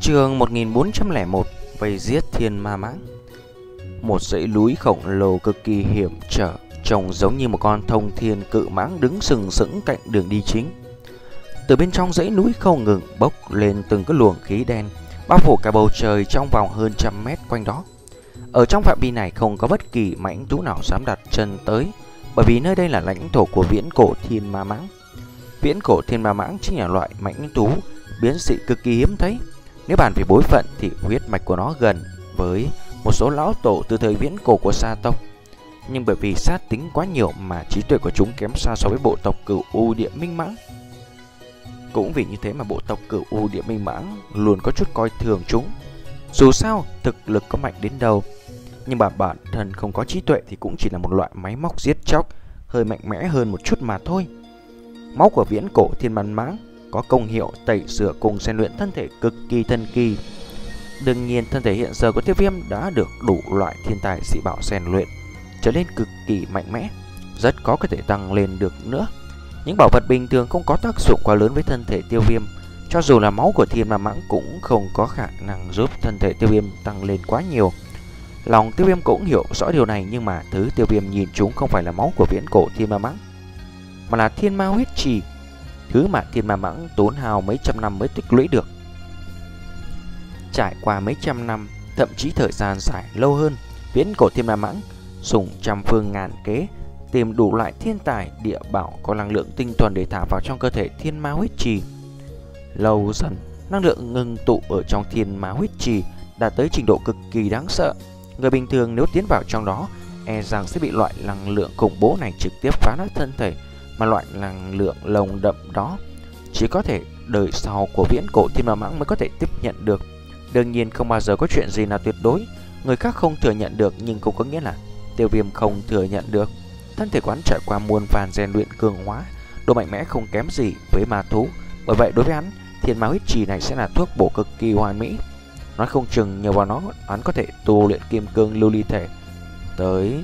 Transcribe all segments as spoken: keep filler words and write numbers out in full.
Chương một nghìn bốn trăm lẻ một. Vây giết thiên ma mãng. Một dãy núi khổng lồ cực kỳ hiểm trở, trông giống như một con thông thiên cự mãng đứng sừng sững cạnh đường đi chính. Từ bên trong dãy núi không ngừng bốc lên từng cái luồng khí đen, bao phủ cả bầu trời trong vòng hơn trăm mét quanh đó. Ở trong phạm vi này không có bất kỳ mãnh thú nào dám đặt chân tới, bởi vì nơi đây là lãnh thổ của viễn cổ thiên ma mãng. Viễn cổ thiên ma mãng chính là loại mãnh thú biến dị cực kỳ hiếm thấy. Nếu bàn về bối phận thì huyết mạch của nó gần với một số lão tổ từ thời viễn cổ của sa tộc, nhưng bởi vì sát tính quá nhiều mà trí tuệ của chúng kém xa so với bộ tộc Cửu U Địa Minh Mãng. Cũng vì như thế mà bộ tộc Cửu U Địa Minh Mãng luôn có chút coi thường chúng. Dù sao thực lực có mạnh đến đâu, nhưng mà bản thân không có trí tuệ thì cũng chỉ là một loại máy móc giết chóc, hơi mạnh mẽ hơn một chút mà thôi. Máu của viễn cổ thiên ma mãng có công hiệu tẩy rửa cùng rèn luyện thân thể cực kỳ thần kỳ. Đương nhiên thân thể hiện giờ của Tiêu Viêm đã được đủ loại thiên tài dị bảo rèn luyện, trở nên cực kỳ mạnh mẽ, rất có có thể tăng lên được nữa. Những bảo vật bình thường không có tác dụng quá lớn với thân thể Tiêu Viêm, cho dù là máu của thiên ma mãng cũng không có khả năng giúp thân thể Tiêu Viêm tăng lên quá nhiều. Lòng Tiêu Viêm cũng hiểu rõ điều này, nhưng mà thứ Tiêu Viêm nhìn chúng không phải là máu của viễn cổ thiên ma mãng, mà là thiên ma huyết trì, thứ mà thiên ma mãng tốn hao mấy trăm năm mới tích lũy được. Trải qua mấy trăm năm, thậm chí thời gian dài lâu hơn, viễn cổ thiên ma mãng dùng trăm phương ngàn kế tìm đủ loại thiên tài địa bảo có năng lượng tinh thuần để thả vào trong cơ thể thiên ma huyết trì. Lâu dần, năng lượng ngưng tụ ở trong thiên ma huyết trì đạt tới trình độ cực kỳ đáng sợ. Người bình thường nếu tiến vào trong đó, e rằng sẽ bị loại năng lượng khủng bố này trực tiếp phá nát thân thể, mà loại năng lượng lồng đậm đó chỉ có thể đời sau của viễn cổ thiên ma mãng mới có thể tiếp nhận được. Đương nhiên không bao giờ có chuyện gì là tuyệt đối, người khác không thừa nhận được nhưng cũng có nghĩa là Tiêu Viêm không thừa nhận được. Thân thể quán trải qua muôn vàn rèn luyện cường hóa, độ mạnh mẽ không kém gì với ma thú. Bởi vậy đối với hắn, thiên ma huyết trì này sẽ là thuốc bổ cực kỳ hoàn mỹ. Nói không chừng nhờ vào nó, hắn có thể tu luyện kim cương lưu ly thể tới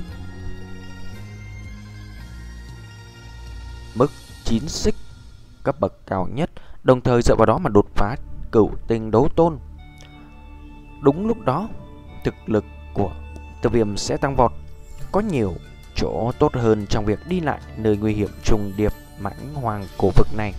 mức chín xích, cấp bậc cao nhất, đồng thời dựa vào đó mà đột phá cửu tinh đấu tôn. Đúng lúc đó, thực lực của Tiêu Viêm sẽ tăng vọt, có nhiều chỗ tốt hơn trong việc đi lại nơi nguy hiểm trùng điệp mãnh hoàng cổ vực này.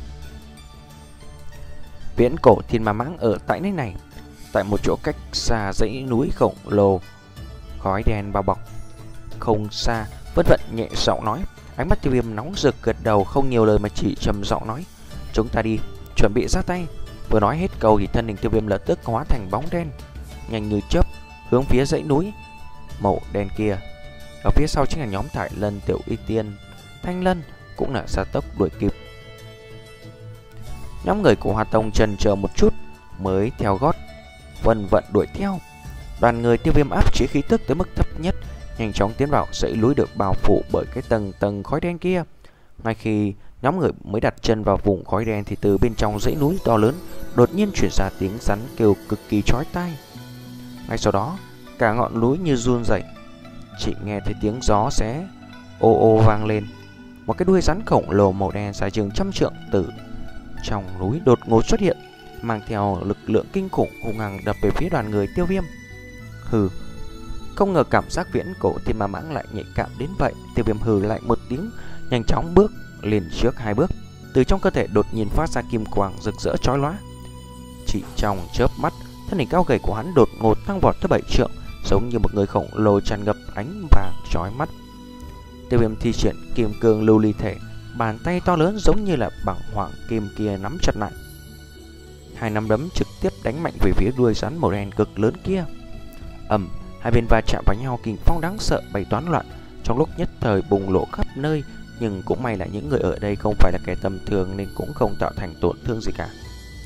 Viễn cổ thiên ma mãng ở tại nơi này, tại một chỗ cách xa dãy núi khổng lồ, khói đen bao bọc không xa, vất vận nhẹ giọng nói. Ánh mắt Tiêu Viêm nóng rực, gật đầu không nhiều lời mà chỉ trầm giọng nói: "Chúng ta đi, chuẩn bị ra tay." Vừa nói hết câu thì thân hình Tiêu Viêm lập tức hóa thành bóng đen, nhanh như chớp hướng phía dãy núi màu đen kia. Ở phía sau chính là nhóm Thải Lân, Tiểu Y Tiên, Thanh Lân cũng là gia tốc đuổi kịp. Nhóm người của Hoa Tông chần chờ một chút mới theo gót vân vận đuổi theo. Đoàn người Tiêu Viêm áp chế khí tức tới mức thấp nhất, nhanh chóng tiến vào dãy núi được bao phủ bởi cái tầng tầng khói đen kia. Ngay khi nhóm người mới đặt chân vào vùng khói đen thì từ bên trong dãy núi to lớn đột nhiên chuyển ra tiếng rắn kêu cực kỳ chói tai. Ngay sau đó, cả ngọn núi như run rẩy, chỉ nghe thấy tiếng gió xé ô ô vang lên. Một cái đuôi rắn khổng lồ màu đen dài chừng trăm trượng từ trong núi đột ngột xuất hiện, mang theo lực lượng kinh khủng hung hăng đập về phía đoàn người Tiêu Viêm. Hừ, không ngờ cảm giác viễn cổ thiên ma mãng lại nhạy cảm đến vậy. Tiêu Viêm hừ lại một tiếng, nhanh chóng bước lên trước hai bước. Từ trong cơ thể đột nhiên phát ra kim quang rực rỡ chói lóa. Chỉ trong chớp mắt, thân hình cao gầy của hắn đột ngột tăng vọt tới bảy trượng, giống như một người khổng lồ tràn ngập ánh vàng chói mắt. Tiêu Viêm thi triển kim cương lưu ly thể, bàn tay to lớn giống như là bằng hoàng kim kia nắm chặt lại. Hai nắm đấm trực tiếp đánh mạnh về phía đuôi rắn màu đen cực lớn kia. Ầm, hai bên va chạm vào nhau, kình phong đáng sợ bay toán loạn, trong lúc nhất thời bùng nổ khắp nơi. Nhưng cũng may là những người ở đây không phải là kẻ tầm thường nên cũng không tạo thành tổn thương gì cả.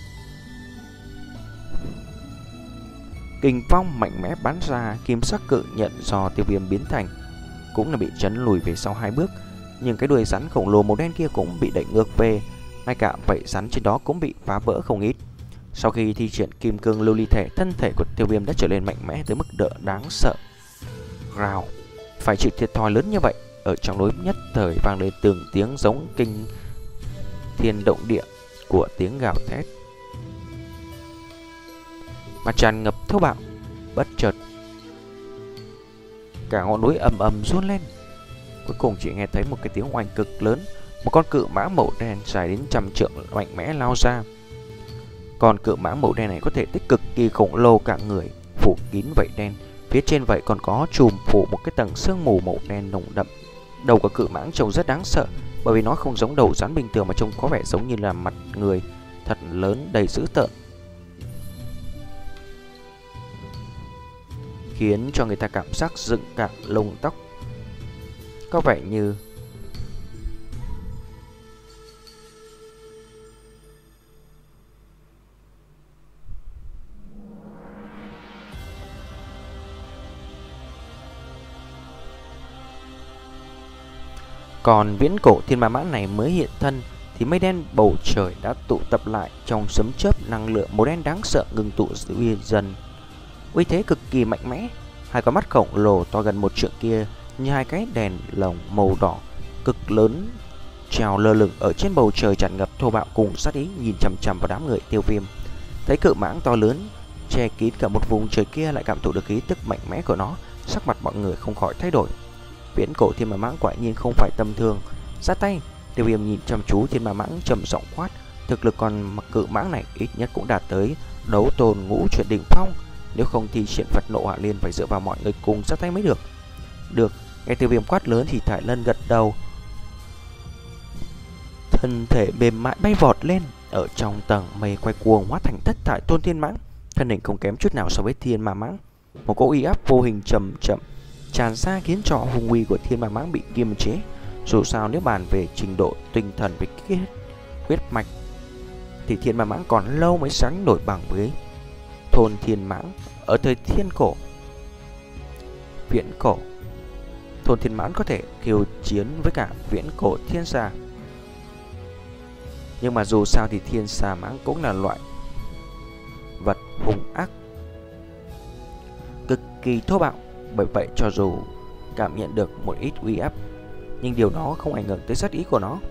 Kình phong mạnh mẽ bắn ra, kim sắc cự nhận do Tiêu Viêm biến thành cũng là bị chấn lùi về sau hai bước. Nhưng cái đuôi rắn khổng lồ màu đen kia cũng bị đẩy ngược về, ngay cả vảy rắn trên đó cũng bị phá vỡ không ít. Sau khi thi triển kim cương lưu ly thể, thân thể của Tiêu Viêm đã trở nên mạnh mẽ tới mức độ đáng sợ. Rào, phải chịu thiệt thòi lớn như vậy. Ở trong núi nhất thời vang lên từng tiếng giống kinh thiên động địa của tiếng gào thét. mà tràn ngập thô bạo. Bất chợt cả ngọn núi ầm ầm run lên. Cuối cùng chỉ nghe thấy một cái tiếng oanh cực lớn. Một con cự mãng màu đen dài đến trăm trượng mạnh mẽ lao ra. Con cự mãng màu đen này có thể tích cực kỳ khổng lồ cả người, phủ kín vảy đen. Phía trên vậy còn có trùm phủ một cái tầng sương mù màu đen nồng đậm. Đầu của cự mãng trông rất đáng sợ, bởi vì nó không giống đầu rắn bình thường mà trông có vẻ giống như là mặt người, thật lớn đầy dữ tợn, khiến cho người ta cảm giác dựng cả lông tóc. Có vẻ như còn viễn cổ thiên ma mãng này mới hiện thân thì mây đen bầu trời đã tụ tập lại trong sấm chớp, năng lượng màu đen đáng sợ ngừng tụ dần, uy thế cực kỳ mạnh mẽ. Hai con mắt khổng lồ to gần một trượng kia như hai cái đèn lồng màu đỏ cực lớn treo lơ lửng ở trên bầu trời, tràn ngập thô bạo cùng sát ý, nhìn chằm chằm vào đám người Tiêu Viêm. Thấy cự mãng to lớn che kín cả một vùng trời kia lại cảm thụ được khí tức mạnh mẽ của nó, sắc mặt mọi người không khỏi thay đổi. Viễn cổ thiên ma mãng quả nhiên không phải tầm thường. Ra tay, Tiêu Viêm nhìn chăm chú thiên ma mãng trầm giọng quát. Thực lực con cự mãng này ít nhất cũng đạt tới đấu tôn ngũ chuyển đỉnh phong, nếu không thì triển Phật nộ hỏa liên phải dựa vào mọi người cùng ra tay mới được. Được, nghe Tiêu Viêm quát lớn thì Thải Lân gật đầu. Thân thể mềm mại bay vọt lên, ở trong tầng mây quay cuồng hóa thành thất thải tôn thiên mãng, thân hình không kém chút nào so với thiên ma mãng. Một cỗ uy áp vô hình chậm chậm tràn ra khiến cho hung uy của thiên ma mãng bị kiềm chế. Dù sao nếu bàn về trình độ tinh thần với kết huyết mạch thì thiên ma mãng còn lâu mới sánh nổi bằng với thôn thiên mãng ở thời thiên cổ. Viễn cổ, thôn thiên mãng có thể khiêu chiến với cả viễn cổ thiên xà, nhưng mà dù sao thì thiên xà mãng cũng là loại vật hung ác, cực kỳ thô bạo. Bởi vậy cho dù cảm nhận được một ít uy áp, nhưng điều đó không ảnh hưởng tới sát ý của nó.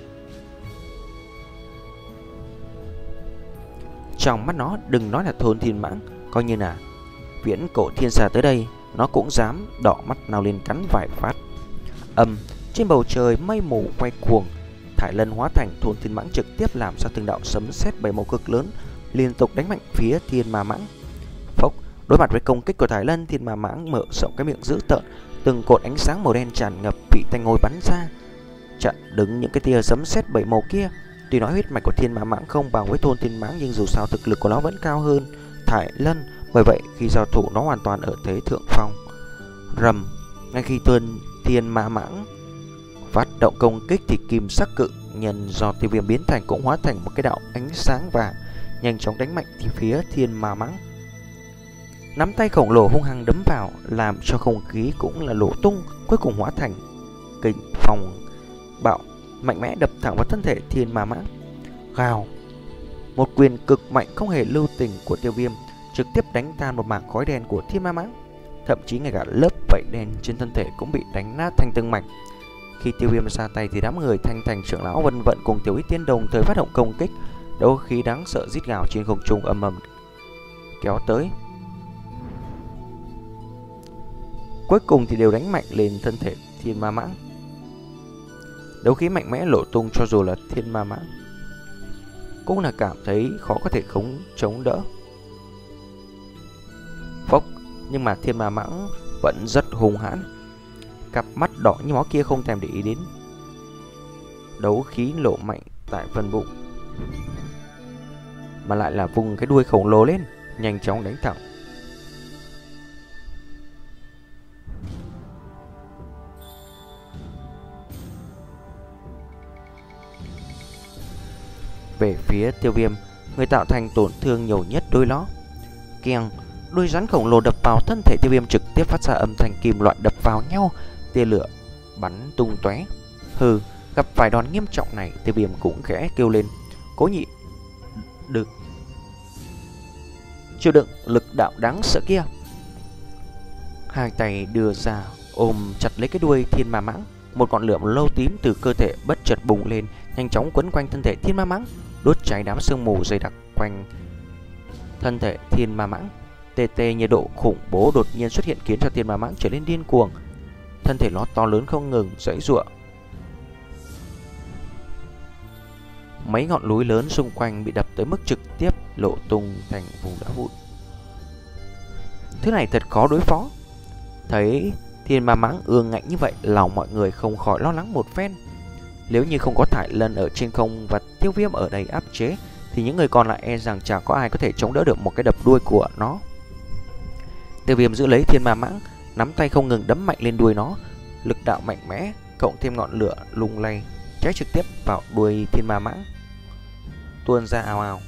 Trong mắt nó, đừng nói là thôn thiên mãng, coi như là viễn cổ thiên xà tới đây, nó cũng dám đỏ mắt nào lên cắn vài phát. Âm, trên bầu trời mây mù quay cuồng, Thải Lân hóa thành thôn thiên mãng trực tiếp làm ra từng đạo sấm sét bảy màu cực lớn liên tục đánh mạnh phía thiên ma mãng. Phốc, đối mặt với công kích của Thải Lân, thiên ma mãng mở rộng cái miệng dữ tợn, từng cột ánh sáng màu đen tràn ngập bị tanh ngôi bắn ra, chặn đứng những cái tia sấm sét bảy màu kia. Tuy nói huyết mạch của thiên ma mãng không bằng với thôn thiên mãng, nhưng dù sao thực lực của nó vẫn cao hơn Thải Lân. Bởi vậy khi giao thủ nó hoàn toàn ở thế thượng phong. Rầm, ngay khi tuân thiên ma mãng phát động công kích thì kim sắc cự nhân do Tiêu Viêm biến thành cũng hóa thành một cái đạo ánh sáng vàng, nhanh chóng đánh mạnh thì phía thiên ma mãng. Nắm tay khổng lồ hung hăng đấm vào, làm cho không khí cũng là nổ tung, cuối cùng hóa thành kình phong bạo mạnh mẽ đập thẳng vào thân thể thiên ma mãng. Gào, một quyền cực mạnh không hề lưu tình của Tiêu Viêm trực tiếp đánh tan một mảng khói đen của thiên ma mãng, thậm chí ngay cả lớp vảy đen trên thân thể cũng bị đánh nát thành từng mảnh. Khi Tiêu Viêm ra tay thì đám người Thanh Thành trưởng lão Vân Vận cùng Tiểu Ý Tiên đồng thời phát động công kích, đấu khí đáng sợ rít gào trên không trung ầm ầm kéo tới. Cuối cùng thì đều đánh mạnh lên thân thể thiên ma mãng. Đấu khí mạnh mẽ lộ tung, cho dù là thiên ma mãng cũng là cảm thấy khó có thể khống chống đỡ. Phốc, nhưng mà thiên ma mãng vẫn rất hung hãn, cặp mắt đỏ như máu kia không thèm để ý đến đấu khí lộ mạnh tại phần bụng, mà lại là vùng cái đuôi khổng lồ lên, nhanh chóng đánh thẳng. Về phía Tiêu Viêm, người tạo thành tổn thương nhiều nhất đôi nó. Keng, đuôi rắn khổng lồ đập vào thân thể Tiêu Viêm trực tiếp phát ra âm thanh kim loại đập vào nhau, tia lửa bắn tung tóe. Hừ, gặp phải đòn nghiêm trọng này, Tiêu Viêm cũng khẽ kêu lên, cố nhịn được chịu đựng lực đạo đáng sợ kia. Hai tay đưa ra ôm chặt lấy cái đuôi thiên ma mãng, một ngọn lửa lâu tím từ cơ thể bất chợt bùng lên, nhanh chóng quấn quanh thân thể thiên ma mãng, đốt cháy đám sương mù dày đặc quanh thân thể thiên ma mãng. Tê tê nhiệt độ khủng bố đột nhiên xuất hiện khiến cho thiên ma mãng trở nên điên cuồng. Thân thể nó to lớn không ngừng giãy giụa. Mấy ngọn núi lớn xung quanh bị đập tới mức trực tiếp lộ tung thành vùng đá vụn. Thứ này thật khó đối phó. Thấy thiên ma mãng ương ngạnh như vậy, lòng mọi người không khỏi lo lắng một phen. Nếu như không có Thải Lân ở trên không và Tiêu Viêm ở đây áp chế, thì những người còn lại e rằng chẳng có ai có thể chống đỡ được một cái đập đuôi của nó. Tiêu Viêm giữ lấy thiên ma mãng, nắm tay không ngừng đấm mạnh lên đuôi nó. Lực đạo mạnh mẽ cộng thêm ngọn lửa lung lay cháy trực tiếp vào đuôi thiên ma mãng, tuôn ra ào ào.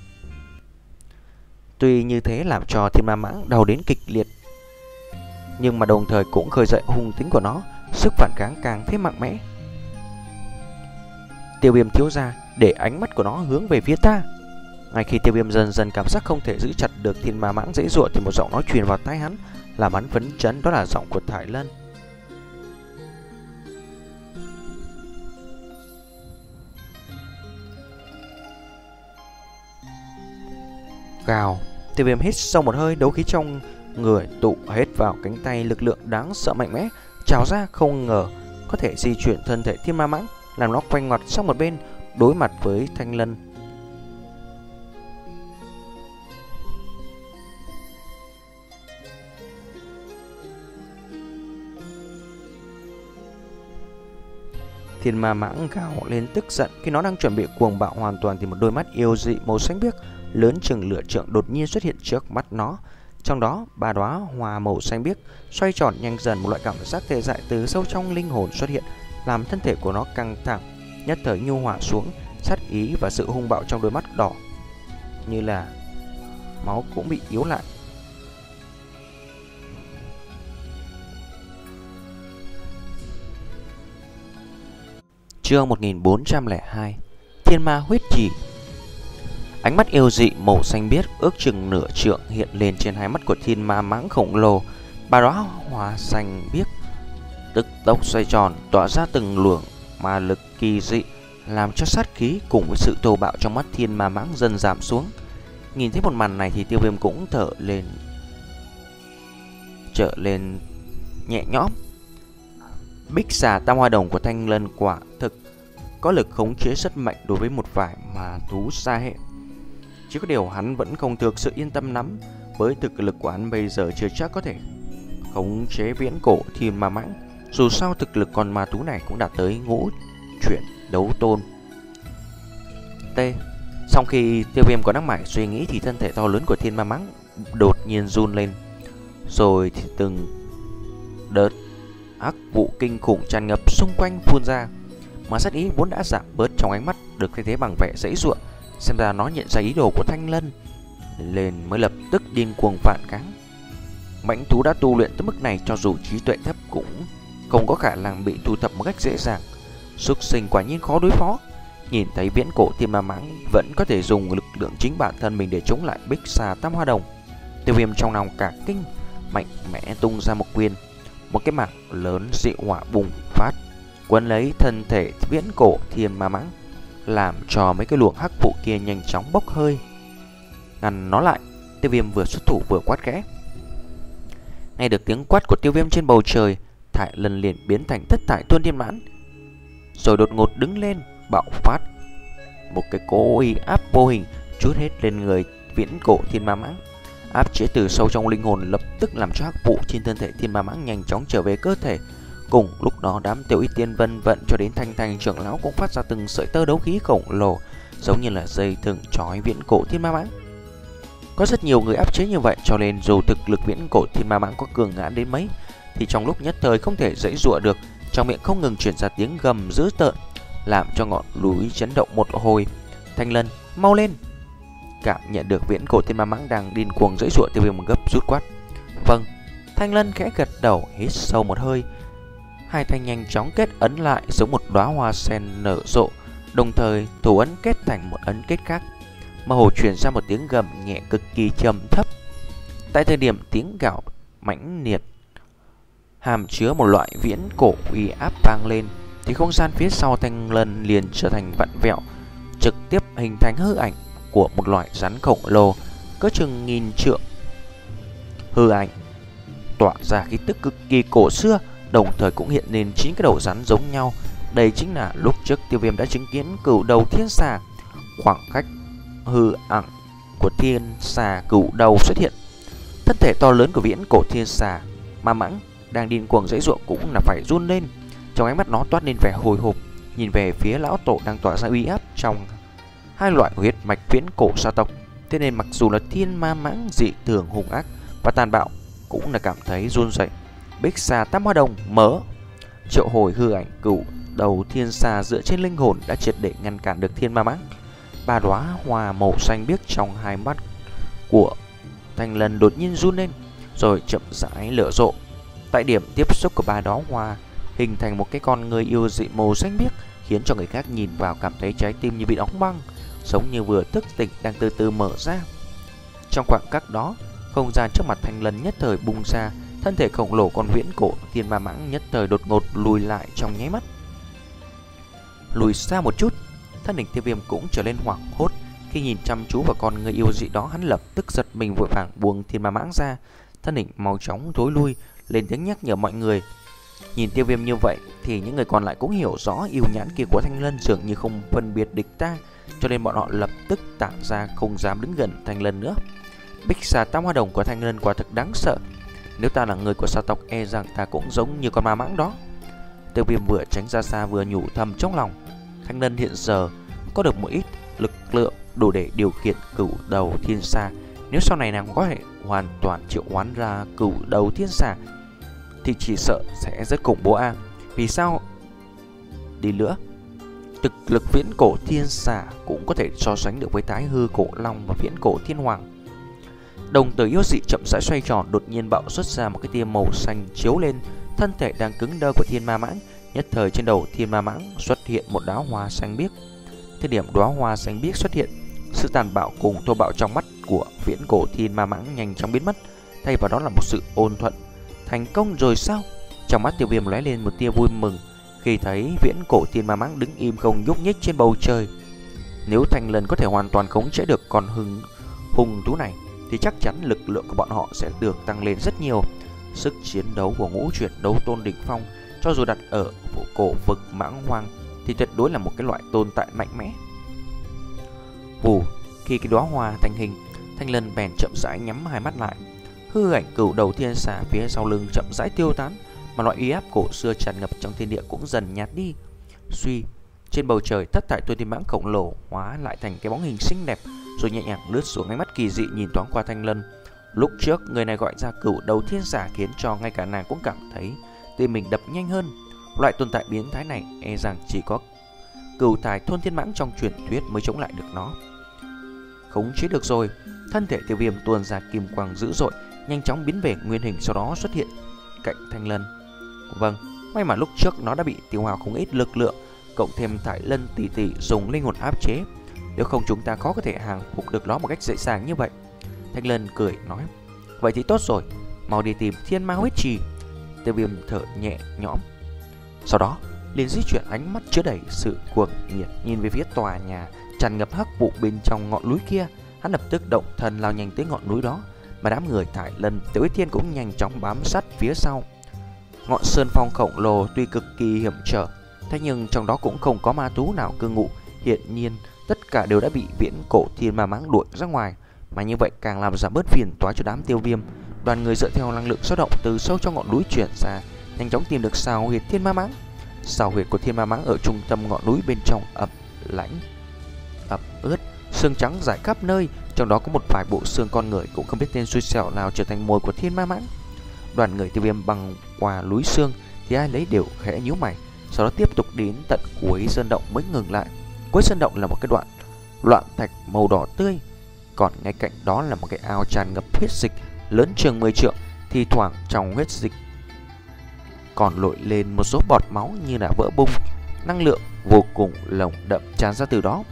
Tuy như thế làm cho thiên ma mãng đau đến kịch liệt, nhưng mà đồng thời cũng khơi dậy hung tính của nó, sức phản kháng càng thêm mạnh mẽ. Tiêu Viêm thiếu gia, để ánh mắt của nó hướng về phía ta. Ngay khi Tiêu Viêm dần dần cảm giác không thể giữ chặt được thiên ma mãng dễ dụa, thì một giọng nói truyền vào tai hắn làm hắn phấn chấn, đó là giọng của Thải Lân. Gào. Tiêu Viêm hít sâu một hơi, đấu khí trong người tụ hết vào cánh tay, lực lượng đáng sợ mạnh mẽ trào ra, không ngờ có thể di chuyển thân thể thiên ma mãng, làm nó quanh ngoặt sang một bên, đối mặt với Thanh Lân. Thiên ma mãng gào lên tức giận. Khi nó đang chuẩn bị cuồng bạo hoàn toàn, thì một đôi mắt yêu dị màu xanh biếc lớn chừng lửa trượng đột nhiên xuất hiện trước mắt nó. Trong đó ba đóa hoa màu xanh biếc xoay tròn nhanh dần, một loại cảm giác tê dại từ sâu trong linh hồn xuất hiện, làm thân thể của nó căng thẳng, nhất thời nhu hòa xuống. Sát ý và sự hung bạo trong đôi mắt đỏ như là máu cũng bị yếu lại. Chương một nghìn bốn trăm lẻ hai. Thiên ma huyết trì. Ánh mắt yêu dị màu xanh biếc ước chừng nửa trượng hiện lên trên hai mắt của thiên ma mãng khổng lồ. Ba đóa hoa xanh biếc tức tốc xoay tròn, tỏa ra từng luồng ma lực kỳ dị, làm cho sát khí cùng với sự thô bạo trong mắt thiên ma mãng dần giảm xuống. Nhìn thấy một màn này thì Tiêu Viêm cũng thở lên trở lên nhẹ nhõm. Bích xà tam hoa đồng của Thanh Lân quả thực có lực khống chế rất mạnh đối với một vài ma thú xa hệ. Chỉ có điều hắn vẫn không thực sự yên tâm lắm, với thực lực của hắn bây giờ chưa chắc có thể khống chế viễn cổ thiên ma mãng. Dù sao thực lực con ma thú này cũng đạt tới ngũ chuyển đấu tôn. T. Sau khi Tiêu Viêm có đang mải suy nghĩ thì thân thể to lớn của thiên ma mãng đột nhiên run lên, rồi thì từng đợt ác vụ kinh khủng tràn ngập xung quanh phun ra, mà sát ý vốn đã giảm bớt trong ánh mắt được thay thế bằng vẻ dãy ruộng. Xem ra nó nhận ra ý đồ của Thanh Lân, lên mới lập tức điên cuồng phản kháng. Mãnh thú đã tu luyện tới mức này, cho dù trí tuệ thấp cũng không có khả năng bị thu thập một cách dễ dàng. Súc sinh quả nhiên khó đối phó. Nhìn thấy viễn cổ thiên ma mãng vẫn có thể dùng lực lượng chính bản thân mình để chống lại bích xà tam hoa đồng, Tiêu Viêm trong lòng cả kinh, mạnh mẽ tung ra một quyền. Một cái mảng lớn dị hỏa bùng phát quấn lấy thân thể viễn cổ thiên ma mãng, làm cho mấy cái luồng hắc vụ kia nhanh chóng bốc hơi, ngăn nó lại. Tiêu Viêm vừa xuất thủ vừa quát khẽ. Nghe được tiếng quát của Tiêu Viêm trên bầu trời, Thải Lân liền biến thành thất thải tuôn thiên mãn, rồi đột ngột đứng lên bạo phát một cái cỗ uy áp vô hình trút hết lên người viễn cổ thiên ma mãng. Áp chế từ sâu trong linh hồn lập tức làm cho hắc vụ trên thân thể thiên ma mãng nhanh chóng trở về cơ thể. Cùng lúc đó, đám Tiểu Y Tiên Vân Vận cho đến Thanh Thanh trưởng lão cũng phát ra từng sợi tơ đấu khí khổng lồ, giống như là dây thừng trói viễn cổ thiên ma mãng. Có rất nhiều người áp chế như vậy, cho nên dù thực lực viễn cổ thiên ma mãng có cường hãn đến mấy, thì trong lúc nhất thời không thể dãy dụa được, trong miệng không ngừng truyền ra tiếng gầm dữ tợn, làm cho ngọn núi chấn động một hồi. Thanh Lân, mau lên! Cảm nhận được viễn cổ thiên ma mãng đang điên cuồng dãy dụa, Tiêu Viêm gấp rút quát. Vâng. Thanh Lân khẽ gật đầu, hít sâu một hơi. Hai tay nhanh chóng kết ấn lại giống một đóa hoa sen nở rộ, đồng thời thủ ấn kết thành một ấn kết khác. Mơ hồ truyền ra một tiếng gầm nhẹ cực kỳ trầm thấp. Tại thời điểm tiếng gào mãnh liệt hàm chứa một loại viễn cổ uy áp vang lên, thì không gian phía sau Thanh Lân liền trở thành vặn vẹo, trực tiếp hình thành hư ảnh của một loại rắn khổng lồ. cỡ chừng nghìn trượng. Hư ảnh tỏa ra khí tức cực kỳ cổ xưa, đồng thời cũng hiện lên chín cái đầu rắn giống nhau. Đây chính là lúc trước Tiêu Viêm đã chứng kiến cửu đầu thiên xà. Khoảng cách hư ảnh của thiên xà cửu đầu xuất hiện, thân thể to lớn của viễn cổ thiên xà ma mãng đang điên cuồng giãy giụa cũng là phải run lên. Trong ánh mắt nó toát lên vẻ hồi hộp, nhìn về phía lão tổ đang tỏa ra uy áp trong hai loại huyết mạch viễn cổ sa tộc. Thế nên mặc dù là thiên ma mãng dị thường hung ác và tàn bạo, cũng là cảm thấy run rẩy. Bích xà tam hoa đồng mở, triệu hồi hư ảnh cửu đầu thiên xà dựa trên linh hồn đã triệt để ngăn cản được thiên ma mãng. Ba đóa hoa màu xanh biếc trong hai mắt của Thanh Lân đột nhiên run lên, rồi chậm rãi lở rộ. Tại điểm tiếp xúc của ba đóa hoa hình thành một cái con người yêu dị màu xanh biếc, khiến cho người khác nhìn vào cảm thấy trái tim như bị đóng băng, giống như vừa thức tỉnh đang từ từ mở ra. Trong khoảng khắc đó, không gian trước mặt Thanh Lân nhất thời bung ra, thân thể khổng lồ con viễn cổ thiên ma mãng nhất thời đột ngột lùi lại trong nháy mắt. Lùi xa một chút, thân hình Tiêu Viêm cũng trở nên hoảng hốt khi nhìn chăm chú vào con người yêu dị đó. Hắn lập tức giật mình vội vàng buông thiên ma mãng ra, thân hình mau chóng thối lui, lên tiếng nhắc nhở mọi người. Nhìn Tiêu Viêm như vậy thì những người còn lại cũng hiểu rõ yêu nhãn kia của Thanh Lân dường như không phân biệt địch ta, cho nên bọn họ lập tức tản ra không dám đứng gần Thanh Lân nữa. Bích xà tam hoa đồng của Thanh Lân quả thực đáng sợ. Nếu ta là người của sa tộc, e rằng ta cũng giống như con ma mãng đó. Tiêu Viêm vừa tránh ra xa vừa nhủ thầm trong lòng. Thanh Lân hiện giờ có được một ít lực lượng đủ để điều khiển cửu đầu thiên xà. Nếu sau này nàng có thể hoàn toàn triệu hoán ra cửu đầu thiên xà thì chỉ sợ sẽ rất khủng bố a. Vì sao đi nữa, thực lực viễn cổ thiên xà cũng có thể so sánh được với Thái Hư cổ long và viễn cổ thiên hoàng. Đồng tử yêu dị chậm rãi xoay tròn, đột nhiên bạo xuất ra một cái tia màu xanh chiếu lên thân thể đang cứng đơ của thiên ma mãng. Nhất thời trên đầu thiên ma mãng xuất hiện một đóa hoa xanh biếc. Thời điểm đóa hoa xanh biếc xuất hiện, sự tàn bạo cùng thô bạo trong mắt của viễn cổ thiên ma mãng nhanh chóng biến mất, thay vào đó là một sự ôn thuận. Thành công rồi sao? Trong mắt Tiêu Viêm lóe lên một tia vui mừng khi thấy viễn cổ thiên ma mãng đứng im không nhúc nhích trên bầu trời. Nếu Thanh Lân có thể hoàn toàn khống chế được con hung hung thú này thì chắc chắn lực lượng của bọn họ sẽ được tăng lên rất nhiều. Sức chiến đấu của ngũ chuyển đấu tôn đỉnh phong, cho dù đặt ở cổ vực mãng hoang thì tuyệt đối là một cái loại tồn tại mạnh mẽ. Vù, khi cái đóa hoa thành hình, Thanh Lân bèn chậm rãi nhắm hai mắt lại. Hư ảnh cửu đầu thiên xà phía sau lưng chậm rãi tiêu tán, mà loại uy áp cổ xưa tràn ngập trong thiên địa cũng dần nhạt đi. Suy, trên bầu trời thất thải tuôn thiên mãng khổng lồ hóa lại thành cái bóng hình xinh đẹp, rồi nhẹ nhàng lướt xuống, ánh mắt kỳ dị nhìn thoáng qua Thanh Lân. Lúc trước người này gọi ra cửu đầu thiên xà khiến cho ngay cả nàng cũng cảm thấy tim mình đập nhanh hơn. Loại tồn tại biến thái này e rằng chỉ có cửu tài thôn thiên mãng trong truyền thuyết mới chống lại được nó. Khống chế được rồi, thân thể Tiêu Viêm tuôn ra kim quang dữ dội, nhanh chóng biến về nguyên hình, sau đó xuất hiện cạnh Thanh Lân. Vâng, may mà lúc trước nó đã bị tiêu hao không ít lực lượng, cộng thêm Thải Lân tỷ tỷ dùng linh hồn áp chế, nếu không chúng ta khó có thể hàng phục được nó một cách dễ dàng như vậy. Thanh Lân cười nói, vậy thì tốt rồi, mau đi tìm thiên ma huyết trì. Tiêu Viêm thở nhẹ nhõm, sau đó liền di chuyển ánh mắt chứa đầy sự cuồng nhiệt nhìn về phía tòa nhà tràn ngập hắc vụ bên trong ngọn núi kia. Hắn lập tức động thần lao nhanh tới ngọn núi đó, mà đám người Thải Lân, Tiểu Ý Thiên cũng nhanh chóng bám sát phía sau. Ngọn sơn phong khổng lồ tuy cực kỳ hiểm trở, thế nhưng trong đó cũng không có ma thú nào cư ngụ. Hiện nhiên tất cả đều đã bị viễn cổ thiên ma mãng đuổi ra ngoài, mà như vậy càng làm giảm bớt phiền toái cho đám Tiêu Viêm. Đoàn người dựa theo năng lượng dao động từ sâu trong ngọn núi chuyển ra, nhanh chóng tìm được sào huyệt thiên ma mãng. Sào huyệt của thiên ma mãng ở trung tâm ngọn núi, bên trong ẩm lãnh ẩm ướt, xương trắng rải khắp nơi, trong đó có một vài bộ xương con người cũng không biết tên xui xẻo nào trở thành mồi của thiên ma mãng. Đoàn người Tiêu Viêm băng qua núi xương thì ai lấy đều khẽ nhíu mày, sau đó tiếp tục đến tận cuối sơn động mới ngừng lại. Cuối sơn động là một cái đoạn loạn thạch màu đỏ tươi, còn ngay cạnh đó là một cái ao tràn ngập huyết dịch lớn chừng mười trượng, thì thoảng trong huyết dịch còn nổi lên một số bọt máu như là vỡ bung, năng lượng vô cùng lồng đậm tràn ra từ đó.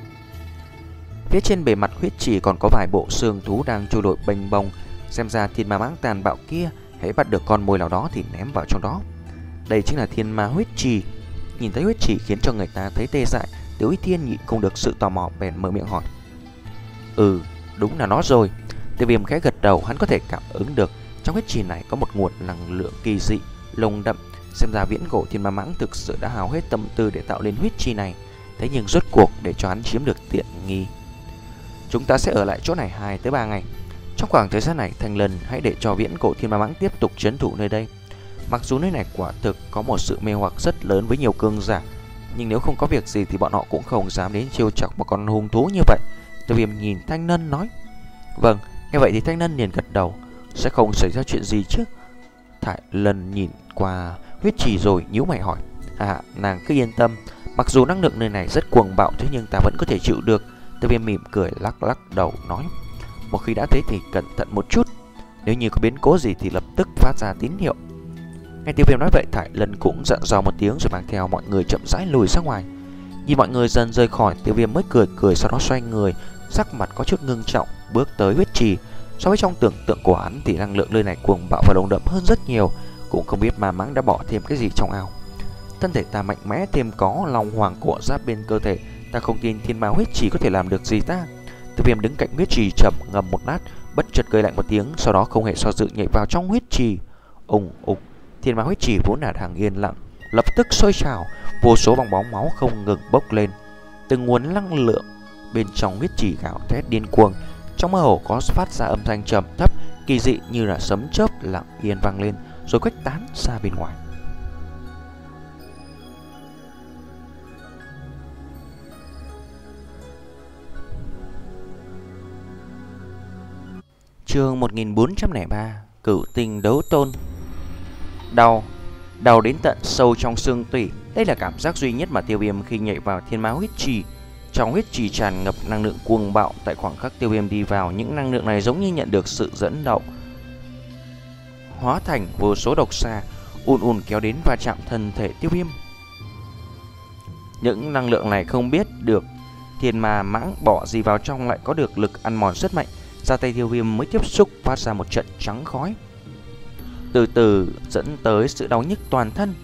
Phía trên bề mặt huyết trì còn có vài bộ xương thú đang trôi nổi bềnh bồng, xem ra thiên ma mãng tàn bạo kia hãy bắt được con mồi nào đó thì ném vào trong đó. Đây chính là thiên ma huyết trì. Nhìn thấy huyết trì khiến cho người ta thấy tê dại, Tiểu Ý Thiên nhịn không được sự tò mò bèn mở miệng hỏi, Ừ, đúng là nó rồi. Tiêu Viêm khẽ gật đầu, hắn có thể cảm ứng được trong huyết trì này có một nguồn năng lượng kỳ dị, lồng đậm. Xem ra viễn cổ thiên ma mãng thực sự đã hao hết tâm tư để tạo lên huyết trì này. Thế nhưng rốt cuộc để cho hắn chiếm được tiện nghi, chúng ta sẽ ở lại chỗ này hai tới ba ngày. Trong khoảng thời gian này, Thanh Lân hãy để cho viễn cổ thiên ma mãng tiếp tục trấn thủ nơi đây. Mặc dù nơi này quả thực có một sự mê hoặc rất lớn với nhiều cường giả, nhưng nếu không có việc gì thì bọn họ cũng không dám đến trêu chọc một con hung thú như vậy. Tiêu Viêm nhìn Thanh Lân nói. Vâng, nghe vậy thì Thanh Lân liền gật đầu. Sẽ không xảy ra chuyện gì chứ? Thanh Lân nhìn qua huyết trì rồi nhíu mày hỏi. À, nàng cứ yên tâm, mặc dù năng lượng nơi này rất cuồng bạo, thế nhưng ta vẫn có thể chịu được. Tiêu Viêm mỉm cười lắc lắc đầu nói. Một khi đã thế thì cẩn thận một chút, nếu như có biến cố gì thì lập tức phát ra tín hiệu. Nghe Tiêu Viêm nói vậy, Thải Lân cũng dặn dò một tiếng rồi mang theo mọi người chậm rãi lùi ra ngoài. Nhìn mọi người dần rời khỏi, Tiêu Viêm mới cười cười, sau đó xoay người, sắc mặt có chút ngưng trọng, bước tới huyết trì. So với trong tưởng tượng của hắn thì năng lượng nơi này cuồng bạo và nồng đậm hơn rất nhiều. Cũng không biết ma mãng đã bỏ thêm cái gì trong ao. Thân thể ta mạnh mẽ, thêm có long hoàng cổ giáp bên cơ thể, ta không tin thiên ma huyết trì có thể làm được gì ta. Tiêu Viêm đứng cạnh huyết trì chậm ngầm một lát, bất chợt cười lạnh một tiếng, sau đó không hề do dự nhảy vào trong huyết trì. Ùng ục, thiên ma huyết trì vốn là đang yên lặng, lập tức sôi trào, vô số bong bóng máu không ngừng bốc lên. Từng nguồn năng lượng bên trong huyết trì gào thét điên cuồng, trong mơ hồ có phát ra âm thanh trầm thấp kỳ dị như là sấm chớp lặng yên vang lên rồi khuếch tán ra bên ngoài. Chương một nghìn bốn trăm lẻ ba, Cửu Tinh Đấu Tôn. Đau, đau đến tận sâu trong xương tủy. Đây là cảm giác duy nhất mà Tiêu Viêm khi nhảy vào thiên ma huyết trì. Trong huyết trì tràn ngập năng lượng cuồng bạo. Tại khoảng khắc Tiêu Viêm đi vào, những năng lượng này giống như nhận được sự dẫn động, hóa thành vô số độc xà ùn ùn kéo đến và chạm thân thể Tiêu Viêm. Những năng lượng này không biết được thiên ma mãng bỏ gì vào trong lại có được lực ăn mòn rất mạnh. Ra tay Tiêu Viêm mới tiếp xúc phát ra một trận trắng khói, từ từ dẫn tới sự đau nhức toàn thân.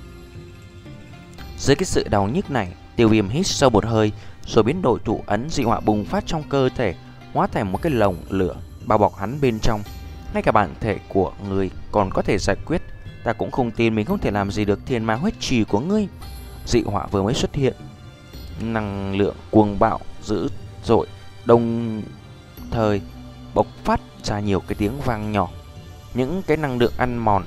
Dưới cái sự đau nhức này, Tiêu Viêm hít sâu một hơi, rồi biến đổi thủ ấn dị họa bùng phát trong cơ thể, hóa thành một cái lồng lửa bao bọc hắn bên trong. Ngay cả bản thể của người còn có thể giải quyết, ta cũng không tin mình không thể làm gì được thiên ma huyết trì của ngươi. Dị họa vừa mới xuất hiện, năng lượng cuồng bạo dữ dội, đồng thời bộc phát ra nhiều cái tiếng vang nhỏ. Những cái năng lượng ăn mòn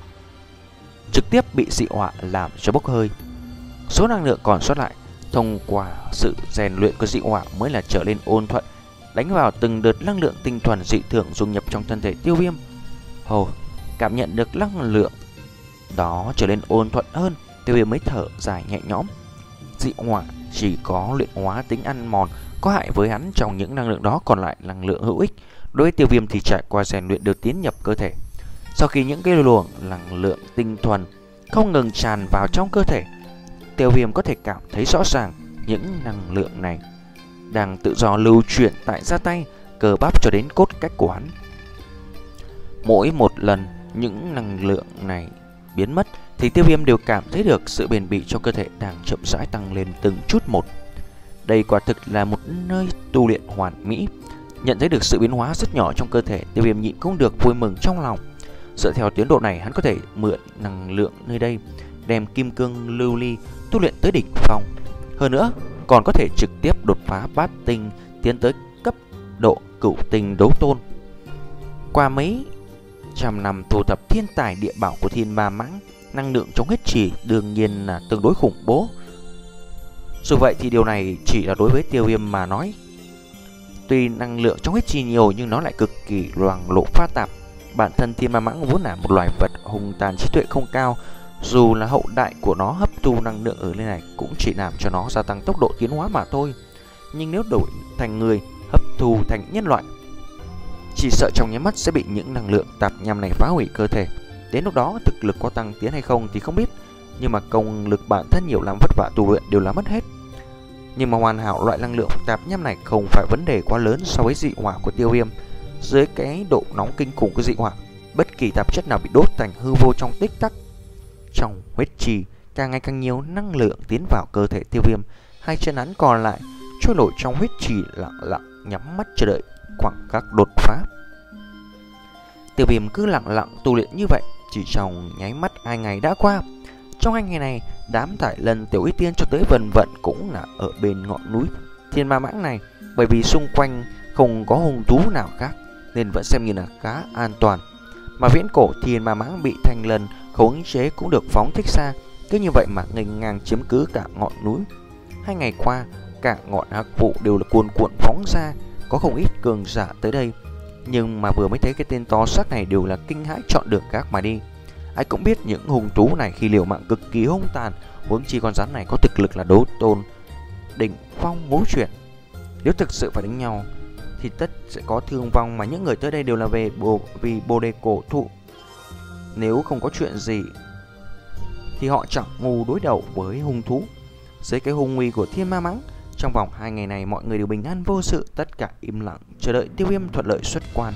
trực tiếp bị dị họa làm cho bốc hơi. Số năng lượng còn sót lại thông qua sự rèn luyện của dị họa mới là trở lên ôn thuận, đánh vào từng đợt năng lượng tinh thuần dị thường dung nhập trong thân thể Tiêu Viêm. Hồ cảm nhận được năng lượng đó trở lên ôn thuận hơn, Tiêu Viêm mới thở dài nhẹ nhõm. Dị họa chỉ có luyện hóa tính ăn mòn có hại với hắn, trong những năng lượng đó còn lại năng lượng hữu ích. Đối với Tiêu Viêm thì trải qua rèn luyện được tiến nhập cơ thể. Sau khi những cái luồng năng lượng tinh thuần không ngừng tràn vào trong cơ thể, Tiêu Viêm có thể cảm thấy rõ ràng những năng lượng này đang tự do lưu chuyển tại da tay, cơ bắp cho đến cốt cách của hắn. Mỗi một lần những năng lượng này biến mất thì Tiêu Viêm đều cảm thấy được sự bền bỉ trong cơ thể đang chậm rãi tăng lên từng chút một. Đây quả thực là một nơi tu luyện hoàn mỹ. Nhận thấy được sự biến hóa rất nhỏ trong cơ thể, Tiêu Viêm nhịn không được vui mừng trong lòng. Dựa theo tiến độ này, hắn có thể mượn năng lượng nơi đây đem kim cương lưu ly tu luyện tới đỉnh phong. Hơn nữa, còn có thể trực tiếp đột phá bát tinh, tiến tới cấp độ cửu tinh đấu tôn. Qua mấy trăm năm thu thập thiên tài địa bảo của thiên ma mãng, năng lượng trong huyết trì đương nhiên là tương đối khủng bố. Dù vậy thì điều này chỉ là đối với Tiêu Viêm mà nói. Tuy năng lượng trong huyết trì nhiều nhưng nó lại cực kỳ loang lổ pha tạp. Bản thân thiên ma mãng vốn là một loài vật hung tàn, trí tuệ không cao. Dù là hậu đại của nó hấp thu năng lượng ở nơi này cũng chỉ làm cho nó gia tăng tốc độ tiến hóa mà thôi. Nhưng nếu đổi thành người, hấp thu thành nhân loại, chỉ sợ trong nháy mắt sẽ bị những năng lượng tạp nham này phá hủy cơ thể. Đến lúc đó thực lực có tăng tiến hay không thì không biết, nhưng mà công lực bản thân nhiều lắm vất vả tu luyện đều là mất hết. Nhưng mà hoàn hảo loại năng lượng tạp nham này không phải vấn đề quá lớn so với dị hỏa của Tiêu Viêm. Dưới cái độ nóng kinh khủng của dị hỏa, bất kỳ tạp chất nào bị đốt thành hư vô trong tích tắc. Trong huyết trì càng ngày càng nhiều năng lượng tiến vào cơ thể Tiêu Viêm. Hai chân hắn còn lại trôi nổi trong huyết trì lặng lặng nhắm mắt chờ đợi khoảng khắc đột phá. Tiêu Viêm cứ lặng lặng tu luyện như vậy. Chỉ trong nháy mắt hai ngày đã qua. Trong hai ngày này, đám Thải Lân, Tiểu Y Tiên cho tới Vân Vận cũng là ở bên ngọn núi Thiên Ma Mãng này, bởi vì xung quanh không có hung thú nào khác nên vẫn xem như là khá an toàn. Mà viễn cổ Thiên Ma Mãng bị Thanh Lân khống chế cũng được phóng thích xa, cứ như vậy mà nghênh ngang chiếm cứ cả ngọn núi. Hai ngày qua, cả ngọn hắc vụ đều là cuồn cuộn phóng ra, có không ít cường giả tới đây, nhưng mà vừa mới thấy cái tên to xác này đều là kinh hãi chọn đường khác mà đi. Ai cũng biết những hung thú này khi liều mạng cực kỳ hung tàn, huống chi con rắn này có thực lực là đấu tôn đỉnh phong ngũ chuyển. Nếu thực sự phải đánh nhau thì tất sẽ có thương vong, mà những người tới đây đều là về bồ, vì bồ đề cổ thụ. Nếu không có chuyện gì thì họ chẳng ngu đối đầu với hung thú. Dưới cái hung uy của Thiên Ma Mãng, trong vòng hai ngày này mọi người đều bình an vô sự, tất cả im lặng chờ đợi Tiêu Viêm thuận lợi xuất quan.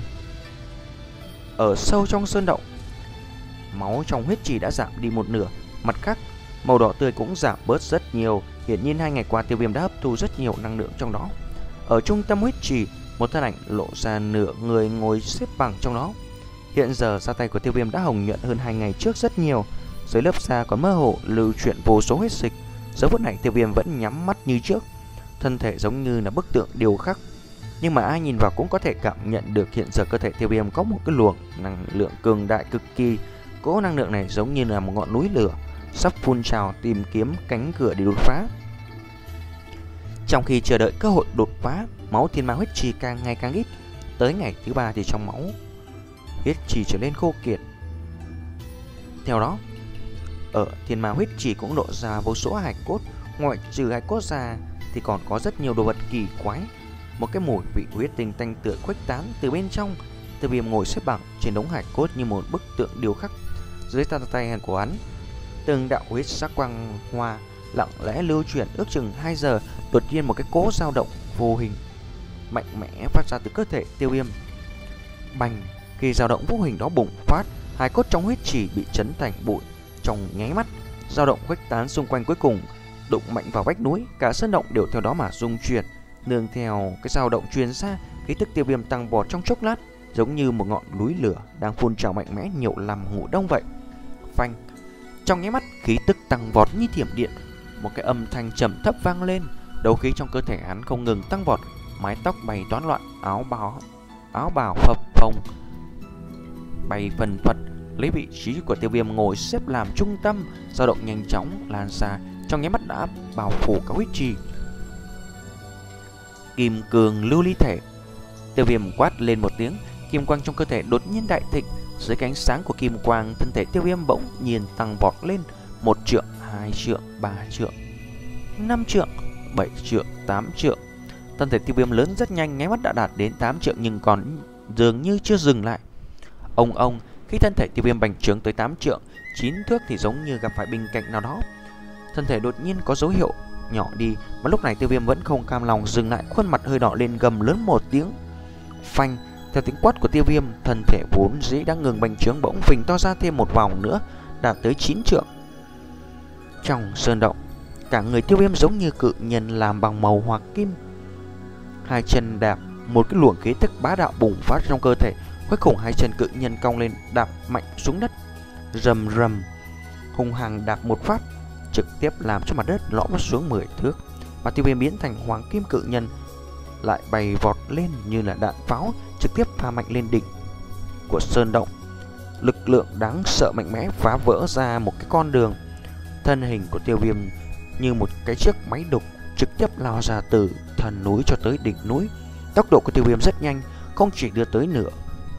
Ở sâu trong sơn động, máu trong huyết trì đã giảm đi một nửa, mặt khác màu đỏ tươi cũng giảm bớt rất nhiều. Hiển nhiên hai ngày qua Tiêu Viêm đã hấp thu rất nhiều năng lượng trong đó. Ở trung tâm huyết trì, một thân ảnh lộ ra nửa người ngồi xếp bằng trong đó. Hiện giờ da tay của Tiêu Viêm đã hồng nhuận hơn hai ngày trước rất nhiều, dưới lớp da còn mơ hồ lưu chuyển vô số huyết dịch. Giờ phút này Tiêu Viêm vẫn nhắm mắt như trước, thân thể giống như là bức tượng điêu khắc, nhưng mà ai nhìn vào cũng có thể cảm nhận được hiện giờ cơ thể Tiêu Viêm có một cái luồng năng lượng cường đại cực kỳ. Cỗ năng lượng này giống như là một ngọn núi lửa sắp phun trào tìm kiếm cánh cửa để đột phá. Trong khi chờ đợi cơ hội đột phá, máu Thiên Ma huyết trì càng ngày càng ít. Tới ngày thứ ba thì trong máu huyết trì trở nên khô kiệt. Theo đó, ở Thiên Ma huyết trì cũng lộ ra vô số hài cốt. Ngoại trừ hài cốt ra thì còn có rất nhiều đồ vật kỳ quái. Một cái mùi vị huyết tinh tanh tưởi khuếch tán từ bên trong. Tiêu Viêm ngồi xếp bằng trên đống hài cốt như một bức tượng điêu khắc. Dưới tay tay của hắn, từng đạo huyết sắc quang hoa lặng lẽ lưu chuyển ước chừng hai giờ. Đột nhiên một cái cỗ dao động vô hình mạnh mẽ phát ra từ cơ thể Tiêu Viêm. Bành, khi dao động vô hình đó bùng phát, hài cốt trong huyết trì bị chấn thành bụi. Trong nháy mắt, dao động khuếch tán xung quanh, cuối cùng đụng mạnh vào vách núi, cả sơn động đều theo đó mà rung chuyển. Nương theo cái dao động truyền ra, khí tức Tiêu Viêm tăng vọt trong chốc lát, giống như một ngọn núi lửa đang phun trào mạnh mẽ nhiều làm ngủ đông vậy. Phanh, trong nháy mắt khí tức tăng vọt như thiểm điện, một cái âm thanh trầm thấp vang lên. Đấu khí trong cơ thể hắn không ngừng tăng vọt, mái tóc bay toán loạn, áo bào áo bào phập phồng bay phần phật, lấy vị trí của Tiêu Viêm ngồi xếp làm trung tâm. Dao động nhanh chóng lan ra, trong nháy mắt đã bao phủ cả huyết trì. Kim cường lưu ly thể. Tiêu Viêm quát lên một tiếng, kim quang trong cơ thể đột nhiên đại thịnh. Dưới cái ánh sáng của kim quang, thân thể Tiêu Viêm bỗng nhiên tăng vọt lên một trượng, hai trượng, ba trượng, năm trượng, bảy trượng, tám trượng. Thân thể Tiêu Viêm lớn rất nhanh, nháy mắt đã đạt đến tám trượng nhưng còn dường như chưa dừng lại. Ông ông, khi thân thể Tiêu Viêm bành trướng tới tám trượng, chín thước thì giống như gặp phải bình cảnh nào đó. Thân thể đột nhiên có dấu hiệu nhỏ đi, mà lúc này Tiêu Viêm vẫn không cam lòng dừng lại, khuôn mặt hơi đỏ lên gầm lớn một tiếng. Phanh, theo tiếng quát của Tiêu Viêm, thân thể vốn dĩ đang ngừng bành trướng bỗng phình to ra thêm một vòng nữa, đạt tới chín trượng. Trong sơn động, cả người Tiêu Viêm giống như cự nhân làm bằng màu hoặc kim. Hai chân đạp, một cái luồng khí tức bá đạo bùng phát trong cơ thể. Cuối cùng hai chân cự nhân cong lên, đạp mạnh xuống đất, rầm rầm, hung hăng đạp một phát, trực tiếp làm cho mặt đất lõm xuống mười thước. Và Tiêu Viêm biến thành hoàng kim cự nhân lại bay vọt lên như là đạn pháo, trực tiếp pha mạnh lên đỉnh của sơn động. Lực lượng đáng sợ mạnh mẽ phá vỡ ra một cái con đường. Thân hình của Tiêu Viêm như một cái chiếc máy đục trực tiếp lao ra từ thần núi cho tới đỉnh núi. Tốc độ của Tiêu Viêm rất nhanh, không chỉ đưa tới nửa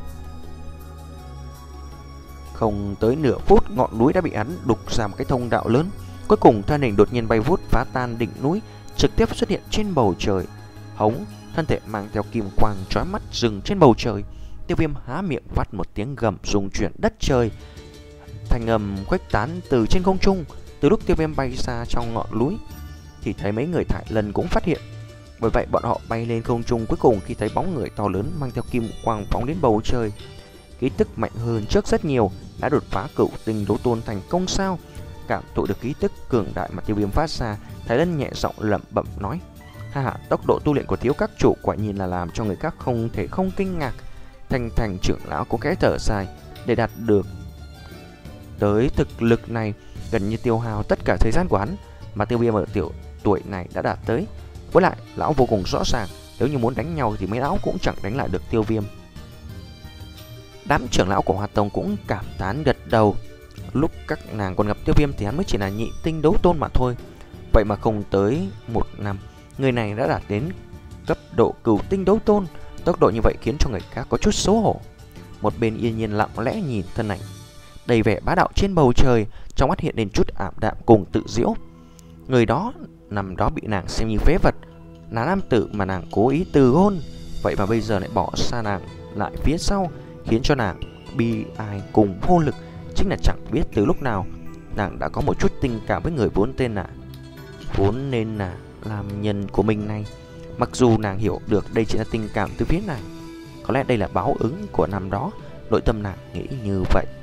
Không tới nửa phút, ngọn núi đã bị hắn đục ra một cái thông đạo lớn. Cuối cùng thân hình đột nhiên bay vút phá tan đỉnh núi, trực tiếp xuất hiện trên bầu trời. Hống, thân thể mang theo kim quang chói mắt dừng trên bầu trời. Tiêu Viêm há miệng phát một tiếng gầm rung chuyển đất trời, thanh âm khuếch tán từ trên không trung. Từ lúc Tiêu Viêm bay xa trong ngọn núi thì thấy mấy người Thải Lân cũng phát hiện. Bởi vậy bọn họ bay lên không trung, cuối cùng khi thấy bóng người to lớn mang theo kim quang phóng đến bầu trời. Khí tức mạnh hơn trước rất nhiều, đã đột phá cửu tinh đấu tôn thành công sao? Cảm thụ được khí tức cường đại mà Tiêu Viêm phát ra, Thải Lân nhẹ giọng lẩm bẩm nói: ha ha, tốc độ tu luyện của thiếu các chủ quả nhiên là làm cho người khác không thể không kinh ngạc. Thanh Thành trưởng lão có kẽ thở dài. Để đạt được tới thực lực này gần như tiêu hao tất cả thời gian của hắn, mà Tiêu Viêm ở tiểu tuổi này đã đạt tới. Với lại lão vô cùng rõ ràng, nếu như muốn đánh nhau thì mấy lão cũng chẳng đánh lại được Tiêu Viêm. Đám trưởng lão của Hoa Tông cũng cảm tán gật đầu. Lúc các nàng còn gặp Tiêu Viêm thì hắn mới chỉ là nhị tinh đấu tôn mà thôi. Vậy mà không tới một năm, người này đã đạt đến cấp độ cửu tinh đấu tôn. Tốc độ như vậy khiến cho người khác có chút xấu hổ. Một bên Yên Nhiên lặng lẽ nhìn thân ảnh đầy vẻ bá đạo trên bầu trời, trong mắt hiện lên chút ảm đạm cùng tự giễu. Người đó nằm đó bị nàng xem như phế vật, là nam tử mà nàng cố ý từ hôn, vậy mà bây giờ lại bỏ xa nàng lại phía sau, khiến cho nàng bi ai cùng vô lực. Chính là chẳng biết từ lúc nào nàng đã có một chút tình cảm với người vốn tên là vốn nên là làm nhân của mình này. Mặc dù nàng hiểu được đây chỉ là tình cảm từ phía này, có lẽ đây là báo ứng của năm đó, nội tâm nàng nghĩ như vậy.